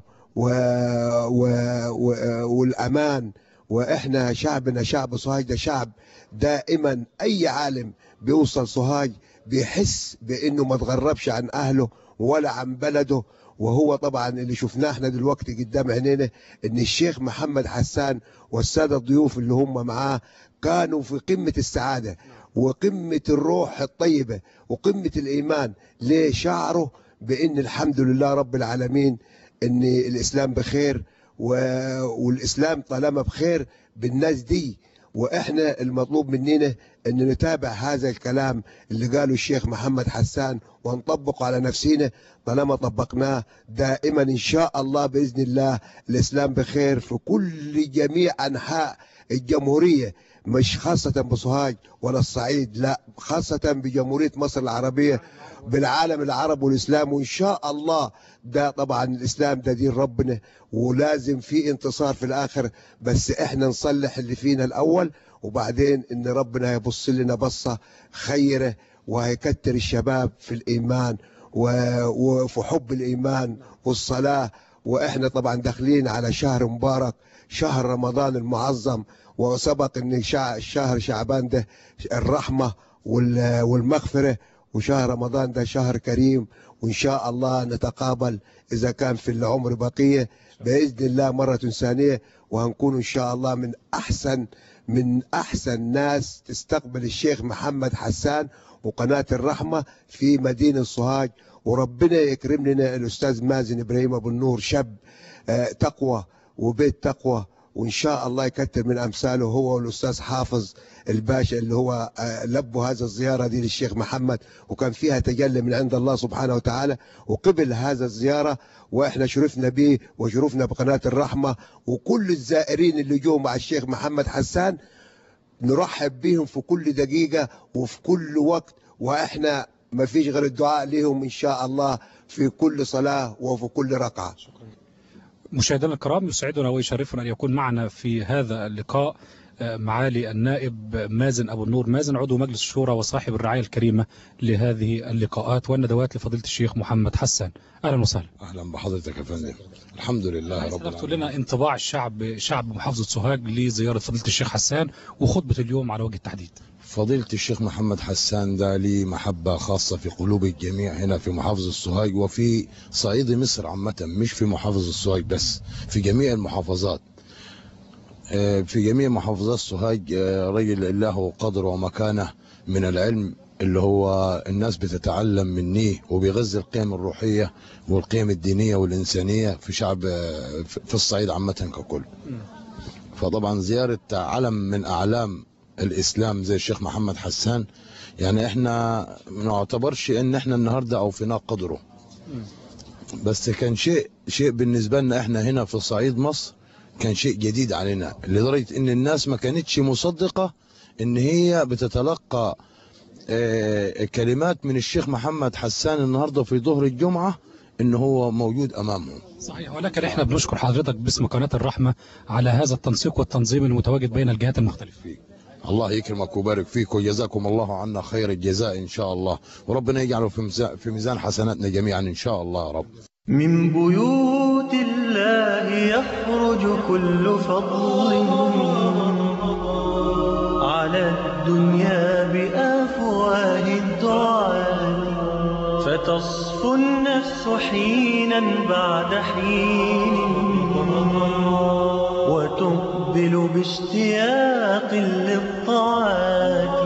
والأمان. وإحنا شعبنا، شعب سوهاج ده شعب دائما أي عالم بيوصل سوهاج بيحس بأنه ما تغربش عن أهله ولا عن بلده. وهو طبعا اللي شفناه احنا دلوقتي قدام عينينا ان الشيخ محمد حسان والسادة الضيوف اللي هم معاه كانوا في قمة السعادة وقمة الروح الطيبة وقمة الإيمان. ليه؟ شعروا بأن الحمد لله رب العالمين أن الإسلام بخير، والإسلام طالما بخير بالناس دي. وإحنا المطلوب مننا أن نتابع هذا الكلام اللي قاله الشيخ محمد حسان ونطبقه على نفسنا. طالما طبقناه دائما إن شاء الله بإذن الله الإسلام بخير في كل جميع أنحاء الجمهورية، مش خاصة بسوهاج ولا الصعيد، لا، خاصة بجمهورية مصر العربية، بالعالم العربي والإسلام. وإن شاء الله ده طبعا الإسلام ده دين ربنا، ولازم في انتصار في الآخر، بس إحنا نصلح اللي فينا الأول، وبعدين إن ربنا يبص لنا بصة خيرة وهيكتر الشباب في الإيمان وفي حب الإيمان والصلاة. وإحنا طبعا داخلين على شهر مبارك، شهر رمضان المعظم، وسبق ان شهر شعبان ده الرحمة والمغفرة، وشهر رمضان ده شهر كريم. وان شاء الله نتقابل اذا كان في العمر بقية بإذن الله مرة ثانية، وهنكون ان شاء الله من احسن ناس تستقبل الشيخ محمد حسان وقناة الرحمة في مدينة سوهاج. وربنا يكرم لنا الاستاذ مازن ابراهيم ابو النور، شاب تقوى وبيت تقوى، وإن شاء الله يكتر من أمثاله هو والأستاذ حافظ الباشا اللي هو لبوا هذا الزيارة دي للشيخ محمد، وكان فيها تجلي من عند الله سبحانه وتعالى، وقبل هذا الزيارة. وإحنا شرفنا به وشرفنا بقناة الرحمة، وكل الزائرين اللي جو مع الشيخ محمد حسان نرحب بهم في كل دقيقة وفي كل وقت. وإحنا ما فيش غير الدعاء لهم إن شاء الله في كل صلاة وفي كل ركعة. مشاهدينا الكرام، يسعدنا ويشرفنا أن يكون معنا في هذا اللقاء معالي النائب مازن أبو النور مازن، عضو مجلس الشورى وصاحب الرعاية الكريمة لهذه اللقاءات والندوات لفضيلة الشيخ محمد حسان. أهلا وسهلا. أهلا بحضرتك يا فندم. الحمد لله رب العالمين. لنا انطباع شعب محافظة سوهاج لزيارة فضيلة الشيخ حسان وخطبة اليوم على وجه التحديد. فضيلة الشيخ محمد حسان ده لي محبة خاصة في قلوب الجميع هنا في محافظة سوهاج وفي صعيد مصر عامة، مش في محافظة سوهاج بس، في جميع المحافظات. في جميع محافظات سوهاج رجل له قدر ومكانة من العلم اللي هو الناس بتتعلم منه، وبيغذي القيم الروحية والقيم الدينية والإنسانية في شعب في الصعيد عامة ككل. فطبعا زيارة علم من أعلام الإسلام زي الشيخ محمد حسان، يعني احنا ما نعتبرش ان احنا النهاردة اوفينا قدره، بس كان شيء بالنسبة لنا احنا هنا في صعيد مصر، كان شيء جديد علينا، لدرجة ان الناس ما كانتش مصدقة ان هي بتتلقى كلمات من الشيخ محمد حسان النهاردة في ظهر الجمعة ان هو موجود امامهم. صحيح، ولكن احنا بنشكر حضرتك باسم قناة الرحمة على هذا التنسيق والتنظيم المتواجد بين الجهات المختلفة. الله يكرمك ويبارك فيك وجزاكم الله عنا خير الجزاء إن شاء الله، وربنا يجعله في ميزان حسناتنا جميعا إن شاء الله يا رب. من بيوت الله يخرج كل فضل على الدنيا بأفواه الدعاء، فتصفو النفس حينا بعد حين وتقبل أقبل باشتياق للطاعات